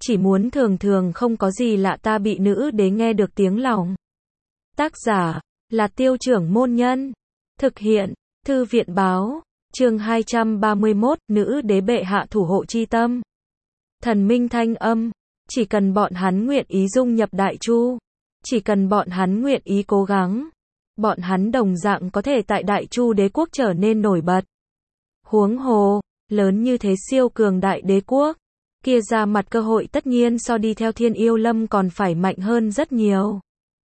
chỉ muốn thường thường không có gì lạ ta bị nữ đế nghe được tiếng lòng. Tác giả là Tiêu Trưởng Môn Nhân. Thực hiện Thư viện Báo. Chương 231, nữ đế bệ hạ thủ hộ chi tâm. Thần minh thanh âm, chỉ cần bọn hắn nguyện ý dung nhập Đại Chu, chỉ cần bọn hắn nguyện ý cố gắng, bọn hắn đồng dạng có thể tại Đại Chu đế quốc trở nên nổi bật. Huống hồ, lớn như thế siêu cường đại đế quốc, kia ra mặt cơ hội tất nhiên so đi theo Thiên Yêu Lâm còn phải mạnh hơn rất nhiều.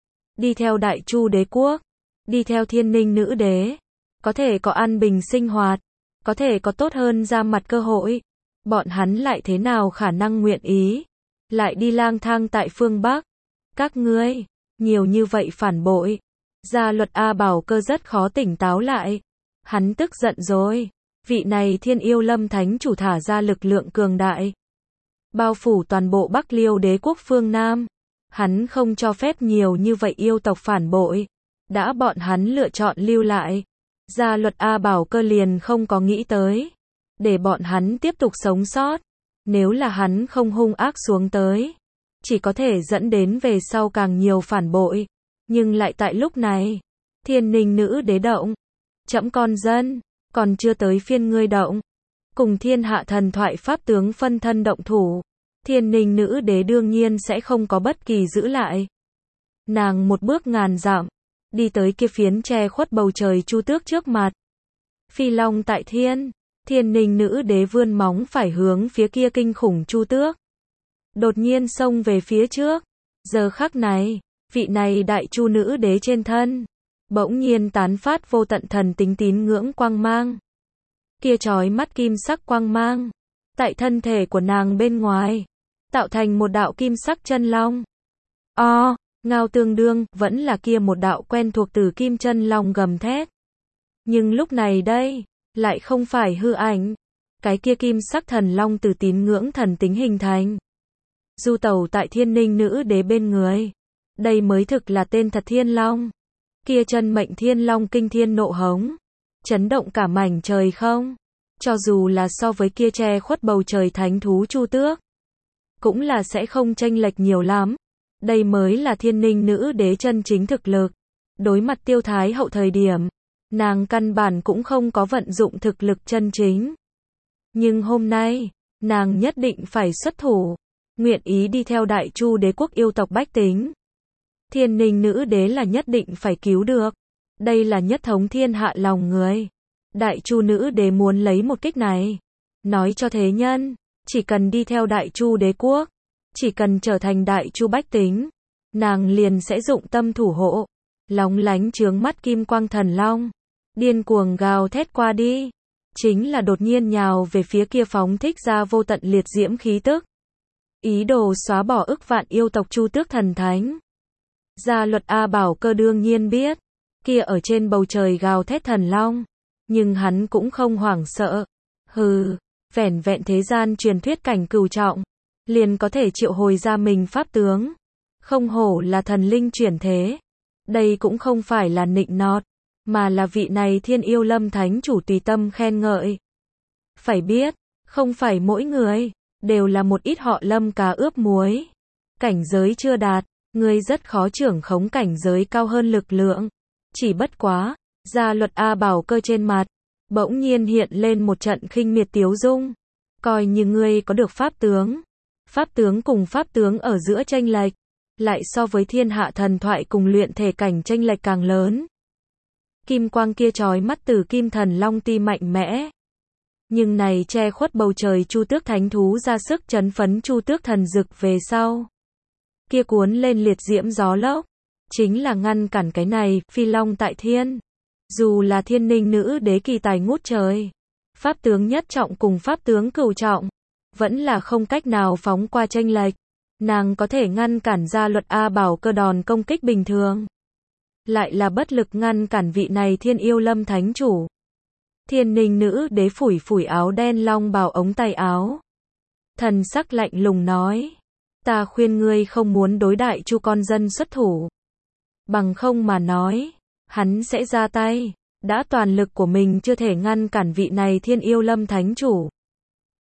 Đi theo Đại Chu đế quốc, đi theo Thiên Ninh nữ đế, có thể có an bình sinh hoạt, có thể có tốt hơn ra mặt cơ hội, bọn hắn lại thế nào khả năng nguyện ý, lại đi lang thang tại phương Bắc. Các ngươi, nhiều như vậy phản bội. Gia Luật A Bảo Cơ rất khó tỉnh táo lại. Hắn tức giận rồi. Vị này Thiên Yêu Lâm thánh chủ thả ra lực lượng cường đại, bao phủ toàn bộ Bắc Liêu đế quốc phương Nam. Hắn không cho phép nhiều như vậy yêu tộc phản bội. Đã bọn hắn lựa chọn lưu lại, Gia Luật A Bảo Cơ liền không có nghĩ tới để bọn hắn tiếp tục sống sót. Nếu là hắn không hung ác xuống tới, chỉ có thể dẫn đến về sau càng nhiều phản bội. Nhưng lại tại lúc này, Thiên Ninh nữ đế động. Trẫm con dân, còn chưa tới phiên ngươi động. Cùng thiên hạ thần thoại pháp tướng phân thân động thủ, Thiên Ninh nữ đế đương nhiên sẽ không có bất kỳ giữ lại. Nàng một bước ngàn dặm, đi tới kia phiến che khuất bầu trời Chu Tước trước mặt. Phi long tại thiên, Thiên Ninh nữ đế vươn móng phải hướng phía kia kinh khủng Chu Tước. Đột nhiên xông về phía trước. Giờ khắc này, vị này Đại Chu nữ đế trên thân bỗng nhiên tán phát vô tận thần tính tín ngưỡng quang mang. Kia chói mắt kim sắc quang mang, tại thân thể của nàng bên ngoài, tạo thành một đạo kim sắc chân long. Ngao tương đương, vẫn là kia một đạo quen thuộc từ kim chân long gầm thét. Nhưng lúc này đây, lại không phải hư ảnh. Cái kia kim sắc thần long từ tín ngưỡng thần tính hình thành, du tẩu tại Thiên Ninh nữ đế bên người. Đây mới thực là tên thật Thiên Long. Kia chân mệnh Thiên Long kinh thiên nộ hống, chấn động cả mảnh trời không. Cho dù là so với kia che khuất bầu trời thánh thú Chu Tước, cũng là sẽ không chênh lệch nhiều lắm. Đây mới là Thiên Ninh nữ đế chân chính thực lực. Đối mặt Tiêu Thái Hậu thời điểm, nàng căn bản cũng không có vận dụng thực lực chân chính. Nhưng hôm nay, nàng nhất định phải xuất thủ, nguyện ý đi theo Đại Chu đế quốc yêu tộc bách tính. Thiên Ninh nữ đế là nhất định phải cứu được. Đây là nhất thống thiên hạ lòng người. Đại Chu nữ đế muốn lấy một kích này, nói cho thế nhân, chỉ cần đi theo Đại Chu đế quốc, chỉ cần trở thành Đại Chu bách tính, nàng liền sẽ dụng tâm thủ hộ. Lóng lánh chướng mắt kim quang thần long, điên cuồng gào thét qua đi, chính là đột nhiên nhào về phía kia phóng thích ra vô tận liệt diễm khí tức, ý đồ xóa bỏ ức vạn yêu tộc Chu Tước thần thánh. Gia Luật A Bảo Cơ đương nhiên biết, kia ở trên bầu trời gào thét thần long, nhưng hắn cũng không hoảng sợ. Vẻn vẹn thế gian truyền thuyết cảnh cửu trọng, liền có thể triệu hồi ra mình pháp tướng. Không hổ là thần linh chuyển thế. Đây cũng không phải là nịnh nọt, mà là vị này Thiên Yêu Lâm thánh chủ tùy tâm khen ngợi. Phải biết, không phải mỗi người đều là một ít họ Lâm cá ướp muối. Cảnh giới chưa đạt, ngươi rất khó trưởng khống cảnh giới cao hơn lực lượng. Chỉ bất quá, Gia Luật A Bảo Cơ trên mặt bỗng nhiên hiện lên một trận khinh miệt tiếu dung. Coi như ngươi có được pháp tướng cùng pháp tướng ở giữa chênh lệch, lại so với thiên hạ thần thoại cùng luyện thể cảnh chênh lệch càng lớn. Kim quang kia chói mắt từ kim thần long ti mạnh mẽ. Nhưng này che khuất bầu trời Chu Tước thánh thú ra sức chấn phấn Chu Tước thần dực về sau. Kia cuốn lên liệt diễm gió lốc, chính là ngăn cản cái này, phi long tại thiên. Dù là Thiên Ninh nữ đế kỳ tài ngút trời, pháp tướng nhất trọng cùng pháp tướng cửu trọng, vẫn là không cách nào phóng qua chênh lệch. Nàng có thể ngăn cản Gia Luật A Bảo Cơ đòn công kích bình thường, lại là bất lực ngăn cản vị này Thiên Yêu Lâm thánh chủ. Thiên Ninh nữ đế phủi phủi áo đen long bào ống tay áo, thần sắc lạnh lùng nói, ta khuyên ngươi không muốn đối Đại Chu con dân xuất thủ. Bằng không mà nói, hắn sẽ ra tay. Đã toàn lực của mình chưa thể ngăn cản vị này Thiên Yêu Lâm thánh chủ,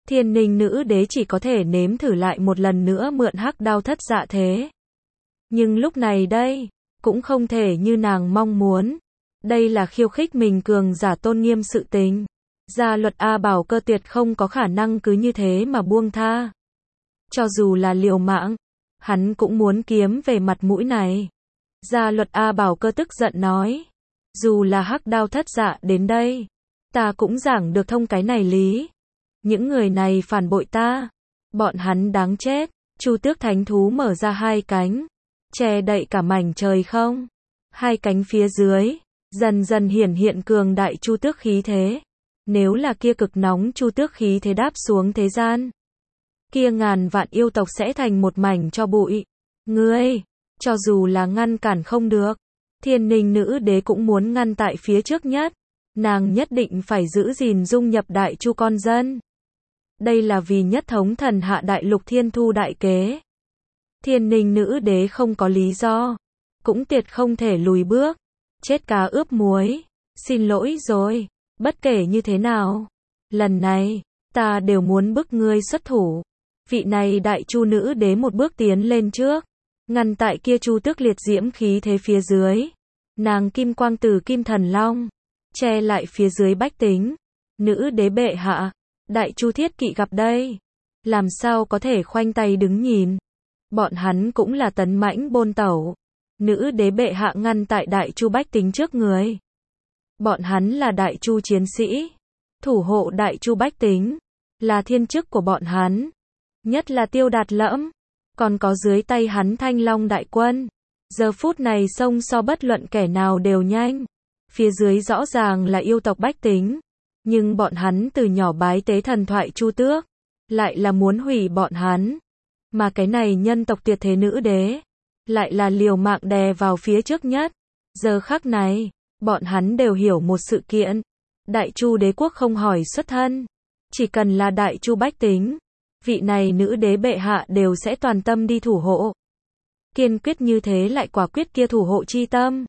Thiên Ninh nữ đế chỉ có thể nếm thử lại một lần nữa mượn hắc đao thất dạ thế. Nhưng lúc này đây, cũng không thể như nàng mong muốn. Đây là khiêu khích mình cường giả tôn nghiêm sự tình. Gia luật A Bảo Cơ tuyệt không có khả năng cứ như thế mà buông tha. Cho dù là liều mạng, hắn cũng muốn kiếm về mặt mũi này. Gia luật A Bảo Cơ tức giận nói. Dù là hắc đao thất dạ đến đây, ta cũng giảng được thông cái này lý. Những người này phản bội ta, bọn hắn đáng chết. Chu tước thánh thú mở ra hai cánh, che đậy cả mảnh trời không. Hai cánh phía dưới, dần dần hiển hiện cường đại chu tước khí thế. Nếu là kia cực nóng chu tước khí thế đáp xuống thế gian, kia ngàn vạn yêu tộc sẽ thành một mảnh cho bụi. Ngươi, cho dù là ngăn cản không được, Thiên Ninh nữ đế cũng muốn ngăn tại phía trước nhất. Nàng nhất định phải giữ gìn dung nhập đại chu con dân. Đây là vì nhất thống thần hạ đại lục thiên thu đại kế. Thiên Ninh nữ đế không có lý do, cũng tuyệt không thể lùi bước. Chết cá ướp muối, xin lỗi rồi, bất kể như thế nào, lần này, ta đều muốn bức ngươi xuất thủ. Vị này đại chu nữ đế một bước tiến lên trước, ngăn tại kia chu tước liệt diễm khí thế phía dưới. Nàng kim quang từ kim thần long, che lại phía dưới bách tính. Nữ đế bệ hạ, đại chu thiết kỵ gặp đây, làm sao có thể khoanh tay đứng nhìn. Bọn hắn cũng là tấn mãnh bôn tẩu. Nữ đế bệ hạ ngăn tại đại chu bách tính trước người. Bọn hắn là đại chu chiến sĩ, thủ hộ đại chu bách tính, là thiên chức của bọn hắn. Nhất là Tiêu Đạt Lẫm, còn có dưới tay hắn Thanh Long đại quân. Giờ phút này xông so bất luận kẻ nào đều nhanh. Phía dưới rõ ràng là yêu tộc bách tính, nhưng bọn hắn từ nhỏ bái tế thần thoại Chu Tước, lại là muốn hủy bọn hắn. Mà cái này nhân tộc tuyệt thế nữ đế, lại là liều mạng đè vào phía trước nhất. Giờ khắc này, bọn hắn đều hiểu một sự kiện. Đại chu đế quốc không hỏi xuất thân, chỉ cần là đại chu bách tính, vị này nữ đế bệ hạ đều sẽ toàn tâm đi thủ hộ. Kiên quyết như thế lại quả quyết kia thủ hộ chi tâm,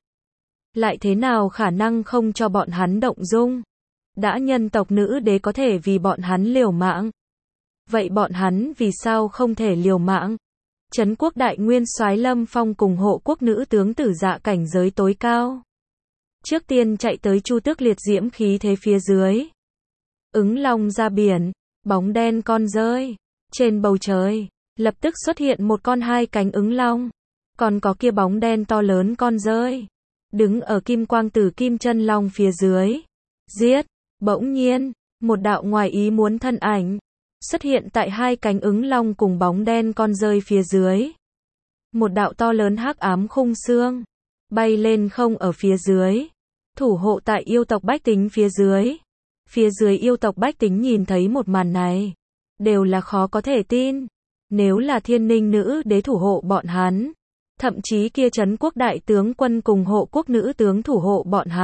lại thế nào khả năng không cho bọn hắn động dung. Đã nhân tộc nữ đế có thể vì bọn hắn liều mạng, vậy bọn hắn vì sao không thể liều mạng? Trấn quốc đại nguyên soái Lâm Phong cùng hộ quốc nữ tướng Tử Dạ cảnh giới tối cao, trước tiên chạy tới chu tước liệt diễm khí thế phía dưới. Ứng long ra biển, bóng đen con rơi. Trên bầu trời, lập tức xuất hiện một con hai cánh ứng long, còn có kia bóng đen to lớn con rơi, đứng ở kim quang tử kim chân long phía dưới. Giết! Bỗng nhiên, một đạo ngoài ý muốn thân ảnh xuất hiện tại hai cánh ứng long cùng bóng đen con rơi phía dưới. Một đạo to lớn hắc ám khung xương bay lên không ở phía dưới, thủ hộ tại yêu tộc bách tính phía dưới. Phía dưới yêu tộc bách tính nhìn thấy một màn này, đều là khó có thể tin. Nếu là Thiên Ninh nữ đế thủ hộ bọn hắn, thậm chí kia trấn quốc đại tướng quân cùng hộ quốc nữ tướng thủ hộ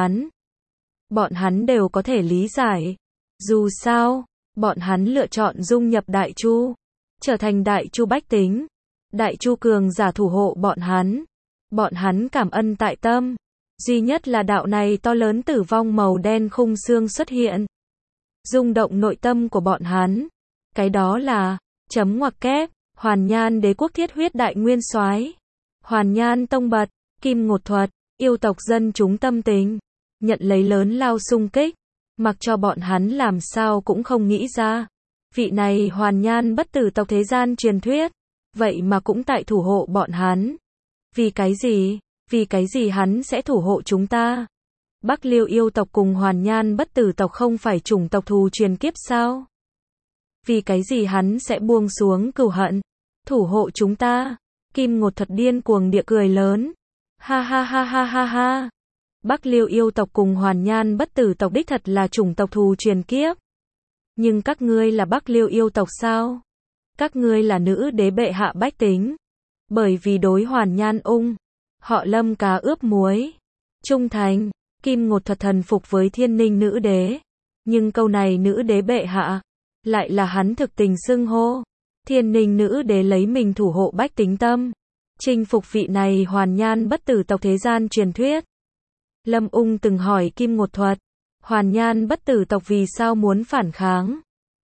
bọn hắn đều có thể lý giải. Dù sao, bọn hắn lựa chọn dung nhập đại chu, trở thành đại chu bách tính. Đại chu cường giả thủ hộ bọn hắn cảm ân tại tâm. Duy nhất là đạo này to lớn tử vong màu đen khung xương xuất hiện, rung động nội tâm của bọn hắn. Cái đó là, chấm ngoặc kép, Hoàn Nhan đế quốc thiết huyết đại nguyên soái, Hoàn Nhan tông bật, Kim Ngột Thuật, yêu tộc dân chúng tâm tình, nhận lấy lớn lao xung kích, mặc cho bọn hắn làm sao cũng không nghĩ ra. Vị này Hoàn Nhan bất tử tộc thế gian truyền thuyết, vậy mà cũng tại thủ hộ bọn hắn. Vì cái gì? Vì cái gì hắn sẽ thủ hộ chúng ta? Bắc Liêu yêu tộc cùng Hoàn Nhan bất tử tộc không phải chủng tộc thù truyền kiếp sao? Vì cái gì hắn sẽ buông xuống cừu hận, thủ hộ chúng ta? Kim Ngột Thuật điên cuồng địa cười lớn. Ha ha ha ha ha ha. Bắc Liêu yêu tộc cùng Hoàn Nhan bất tử tộc đích thật là chủng tộc thù truyền kiếp. Nhưng các ngươi là Bắc Liêu yêu tộc sao? Các ngươi là nữ đế bệ hạ bách tính. Bởi vì đối Hoàn Nhan họ Lâm cá ướp muối, trung thành. Kim Ngột Thuật thần phục với Thiên Ninh nữ đế. Nhưng câu này nữ đế bệ hạ, lại là hắn thực tình xưng hô. Thiên Ninh nữ đế lấy mình thủ hộ bách tính tâm, chinh phục vị này Hoàn Nhan bất tử tộc thế gian truyền thuyết. Lâm từng hỏi Kim Ngột Thuật, Hoàn Nhan bất tử tộc vì sao muốn phản kháng?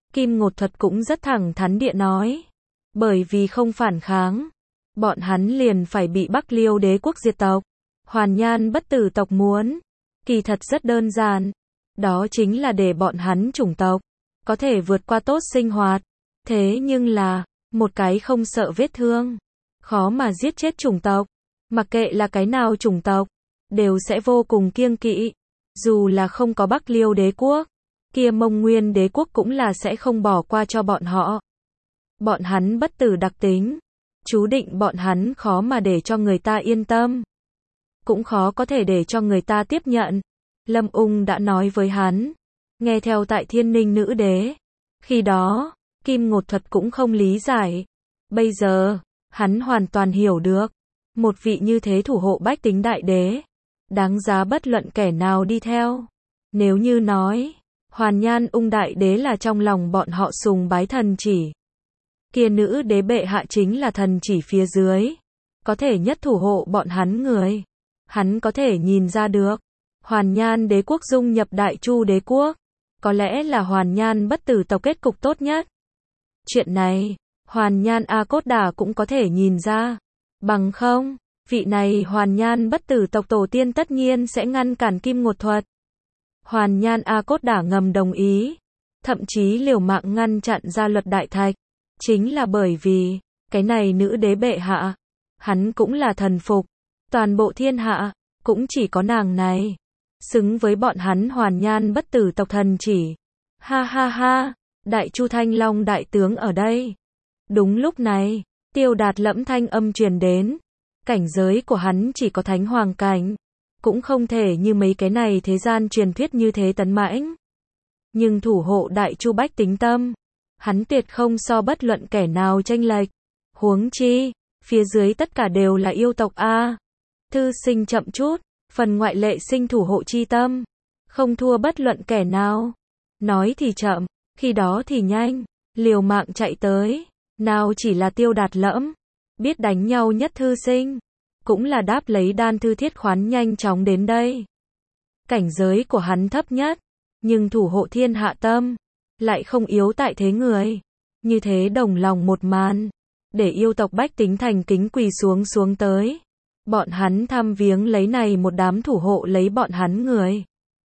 Kim Ngột Thuật cũng rất thẳng thắn địa nói. Bởi vì không phản kháng, bọn hắn liền phải bị Bắc Liêu đế quốc diệt tộc. Hoàn Nhan bất tử tộc muốn, kỳ thật rất đơn giản. Đó chính là để bọn hắn chủng tộc có thể vượt qua tốt sinh hoạt. Thế nhưng là, một cái không sợ vết thương, khó mà giết chết chủng tộc. Mặc kệ là cái nào chủng tộc, đều sẽ vô cùng kiêng kỵ. Dù là không có Bắc Liêu đế quốc, kia Mông Nguyên đế quốc cũng là sẽ không bỏ qua cho bọn họ. Bọn hắn bất tử đặc tính, chú định bọn hắn khó mà để cho người ta yên tâm. Cũng khó có thể để cho người ta tiếp nhận. Lâm Ung đã nói với hắn, nghe theo tại Thiên Ninh nữ đế. Khi đó, Kim Ngột Thuật cũng không lý giải. Bây giờ, hắn hoàn toàn hiểu được. Một vị như thế thủ hộ bách tính đại đế, đáng giá bất luận kẻ nào đi theo. Nếu như nói, Hoàn Nhan Ung đại đế là trong lòng bọn họ sùng bái thần chỉ, kia nữ đế bệ hạ chính là thần chỉ phía dưới, có thể nhất thủ hộ bọn hắn người. Hắn có thể nhìn ra được, Hoàn Nhan đế quốc dung nhập Đại Chu đế quốc, có lẽ là Hoàn Nhan bất tử tộc kết cục tốt nhất. Chuyện này, Hoàn Nhan A Cốt Đả cũng có thể nhìn ra. Bằng không, vị này Hoàn Nhan bất tử tộc tổ tiên tất nhiên sẽ ngăn cản Kim Ngột Thuật. Hoàn Nhan A Cốt Đả ngầm đồng ý, thậm chí liều mạng ngăn chặn Gia Luật Đại Thạch. Chính là bởi vì, cái này nữ đế bệ hạ, hắn cũng là thần phục. Toàn bộ thiên hạ, cũng chỉ có nàng này, xứng với bọn hắn Hoàn Nhan bất tử tộc thần chỉ. Ha ha ha, Đại Chu Thanh Long đại tướng ở đây. Đúng lúc này, Tiêu Đạt lẫm thanh âm truyền đến. Cảnh giới của hắn chỉ có thánh hoàng cảnh, cũng không thể như mấy cái này thế gian truyền thuyết như thế tấn mãnh. Nhưng thủ hộ Đại Chu bách tính tâm, hắn tuyệt không so bất luận kẻ nào chênh lệch. Huống chi, phía dưới tất cả đều là yêu tộc a. Thư sinh chậm chút, phần ngoại lệ sinh thủ hộ chi tâm, không thua bất luận kẻ nào. Nói thì chậm, khi đó thì nhanh, liều mạng chạy tới. Nào chỉ là Tiêu Đạt lẫm, biết đánh nhau nhất thư sinh, cũng là đáp lấy đan thư thiết khoán nhanh chóng đến đây. Cảnh giới của hắn thấp nhất, nhưng thủ hộ thiên hạ tâm, lại không yếu tại thế người. Như thế đồng lòng một màn, để yêu tộc bách tính thành kính quỳ xuống tới. Bọn hắn thăm viếng lấy này một đám thủ hộ lấy bọn hắn người.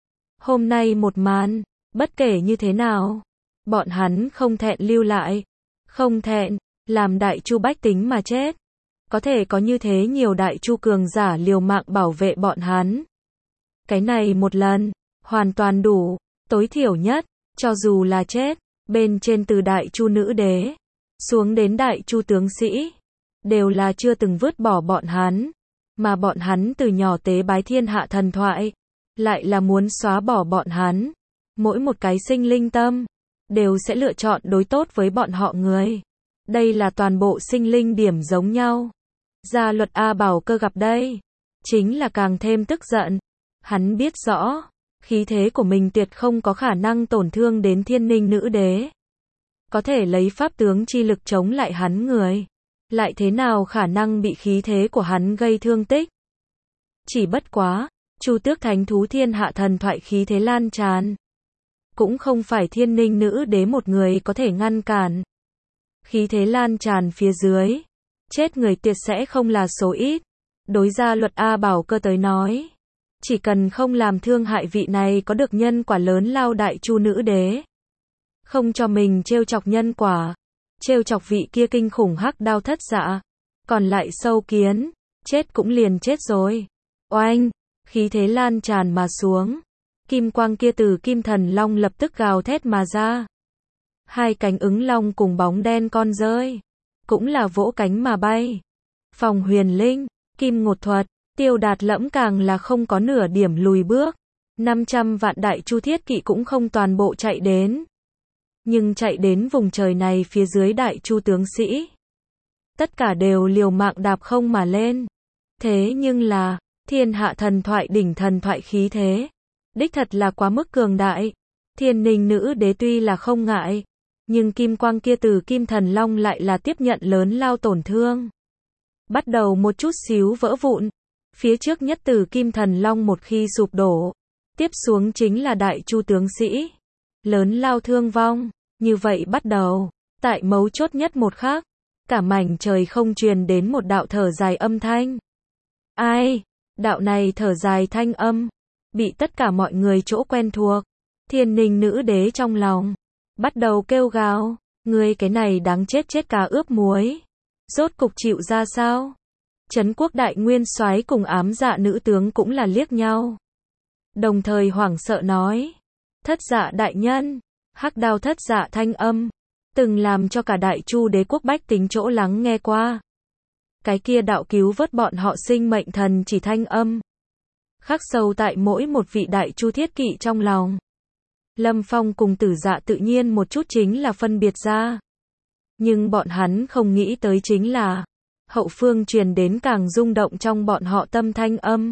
Hôm nay một màn, bất kể như thế nào, bọn hắn không thẹn lưu lại. Không thẹn, làm Đại Chu bách tính mà chết. Có thể có như thế nhiều Đại Chu cường giả liều mạng bảo vệ bọn hắn. Cái này một lần, hoàn toàn đủ, tối thiểu nhất, cho dù là chết, bên trên từ Đại Chu nữ đế, xuống đến Đại Chu tướng sĩ, đều là chưa từng vứt bỏ bọn hắn. Mà bọn hắn từ nhỏ tế bái thiên hạ thần thoại, lại là muốn xóa bỏ bọn hắn. Mỗi một cái sinh linh tâm, đều sẽ lựa chọn đối tốt với bọn họ người. Đây là toàn bộ sinh linh điểm giống nhau. Gia Luật A Bảo Cơ gặp đây, chính là càng thêm tức giận. Hắn biết rõ, khí thế của mình tuyệt không có khả năng tổn thương đến Thiên Ninh nữ đế. Có thể lấy pháp tướng chi lực chống lại hắn người, lại thế nào khả năng bị khí thế của hắn gây thương tích. Chỉ bất quá, Chu Tước thánh thú thiên hạ thần thoại khí thế lan tràn, cũng không phải Thiên Ninh nữ đế một người có thể ngăn cản. Khí thế lan tràn phía dưới, chết người tuyệt sẽ không là số ít. Đối Gia Luật A Bảo Cơ tới nói, chỉ cần không làm thương hại vị này có được nhân quả lớn lao Đại Chu nữ đế, không cho mình trêu chọc nhân quả, trêu chọc vị kia kinh khủng hắc đao thất dạ, còn lại sâu kiến, chết cũng liền chết rồi. Oanh, khí thế lan tràn mà xuống, kim quang kia từ Kim Thần Long lập tức gào thét mà ra. Hai cánh ứng long cùng bóng đen con rơi, cũng là vỗ cánh mà bay. Phòng Huyền Linh, Kim Ngột Thuật, Tiêu Đạt lẫm càng là không có nửa điểm lùi bước. 500 vạn Đại Chu thiết kỵ cũng không toàn bộ chạy đến. Nhưng chạy đến vùng trời này phía dưới Đại Chu tướng sĩ, tất cả đều liều mạng đạp không mà lên. Thế nhưng là, thiên hạ thần thoại đỉnh thần thoại khí thế, đích thật là quá mức cường đại. Thiên Ninh nữ đế tuy là không ngại, nhưng kim quang kia từ Kim Thần Long lại là tiếp nhận lớn lao tổn thương. Bắt đầu một chút xíu vỡ vụn. Phía trước nhất từ Kim Thần Long một khi sụp đổ, tiếp xuống chính là Đại Chu tướng sĩ. Lớn lao thương vong, Như vậy bắt đầu, tại mấu chốt nhất một khắc, cả mảnh trời không truyền đến một đạo thở dài âm thanh. Ai? Đạo này thở dài thanh âm, bị tất cả mọi người chỗ quen thuộc. Thiên Ninh nữ đế trong lòng, bắt đầu kêu gào, ngươi cái này đáng chết chết cá ướp muối. Rốt cục chịu ra sao? Trấn quốc đại nguyên soái cùng ám dạ nữ tướng cũng là liếc nhau. Đồng thời hoảng sợ nói, thất dạ đại nhân, hắc đao thất dạ thanh âm, từng làm cho cả đại chu đế quốc bách tính chỗ lắng nghe qua. Cái kia đạo cứu vớt bọn họ sinh mệnh thần chỉ thanh âm, khắc sâu tại mỗi một vị đại chu thiết kỵ trong lòng. Lâm Phong cùng Tử Dạ tự nhiên một chút chính là phân biệt ra. Nhưng bọn hắn không nghĩ tới chính là, hậu phương truyền đến càng rung động trong bọn họ tâm thanh âm.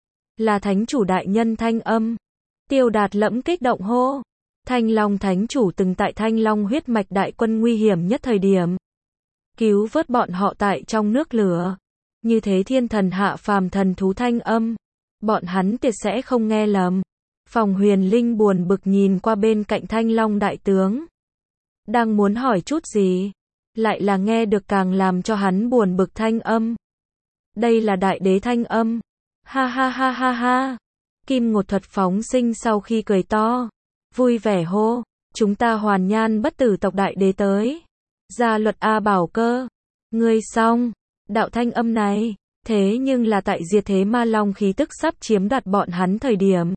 Là thánh chủ đại nhân thanh âm. Tiêu Đạt lẫm kích động hô. Thanh Long thánh chủ từng tại Thanh Long huyết mạch đại quân nguy hiểm nhất thời điểm. Cứu vớt bọn họ tại trong nước lửa. Như thế thiên thần hạ phàm thần thú thanh âm. Bọn hắn tuyệt sẽ không nghe lầm. Phòng Huyền Linh buồn bực nhìn qua bên cạnh Thanh Long đại tướng. Đang muốn hỏi chút gì, lại là nghe được càng làm cho hắn buồn bực thanh âm. Đây là đại đế thanh âm. Ha ha ha ha ha. Kim Ngột Thuật phóng sinh sau khi cười to, vui vẻ hô, chúng ta Hoàn Nhan bất tử tộc đại đế tới. Gia luật A Bảo Cơ, ngươi xong. Đạo thanh âm này, thế nhưng là tại diệt thế ma long khí tức sắp chiếm đoạt bọn hắn thời điểm.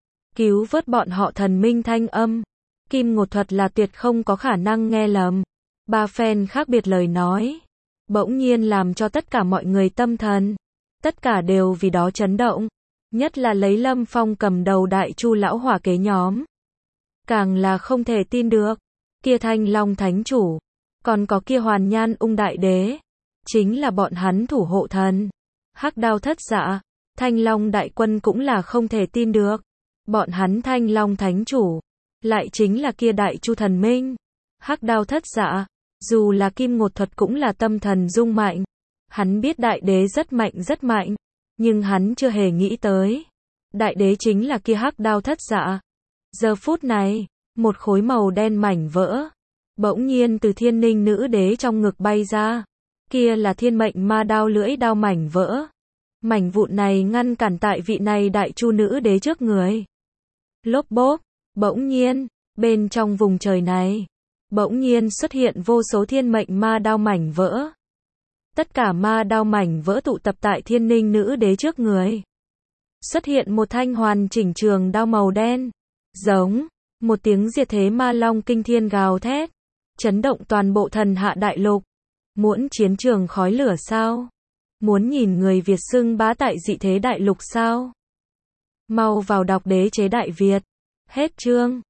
Cứu vớt bọn họ thần minh thanh âm. Kim Ngột Thuật là tuyệt không có khả năng nghe lầm. Ba phen khác biệt lời nói, bỗng nhiên làm cho tất cả mọi người tâm thần. Tất cả đều vì đó chấn động. Nhất là lấy Lâm Phong cầm đầu đại chu lão hỏa kế nhóm. Càng là không thể tin được. Kia Thanh Long thánh chủ, còn có kia Hoàn Nhan ung đại đế, chính là bọn hắn thủ hộ thần. Hắc đao thất dạ, Thanh Long đại quân cũng là không thể tin được. Bọn hắn Thanh Long thánh chủ, lại chính là kia đại chu thần minh. Hắc đao thất dạ, dù là Kim Ngột Thuật cũng là tâm thần rung mạnh. Hắn biết đại đế rất mạnh, nhưng hắn chưa hề nghĩ tới. Đại đế chính là kia hắc đao thất dạ. Giờ phút này, một khối màu đen mảnh vỡ, bỗng nhiên từ Thiên Ninh nữ đế trong ngực bay ra. Kia là thiên mệnh ma đao lưỡi đao mảnh vỡ. Mảnh vụn này ngăn cản tại vị này đại chu nữ đế trước người. Lốp bốp, bỗng nhiên, bên trong vùng trời này, bỗng nhiên xuất hiện vô số thiên mệnh ma đao mảnh vỡ. Tất cả ma đao mảnh vỡ tụ tập tại Thiên Ninh nữ đế trước người. Xuất hiện một thanh hoàn chỉnh trường đao màu đen. Giống, một tiếng diệt thế ma long kinh thiên gào thét. Chấn động toàn bộ thần hạ đại lục. Muốn chiến trường khói lửa sao? Muốn nhìn người Việt xưng bá tại dị thế đại lục sao? Mau vào đọc Đế chế Đại Việt. Hết chương.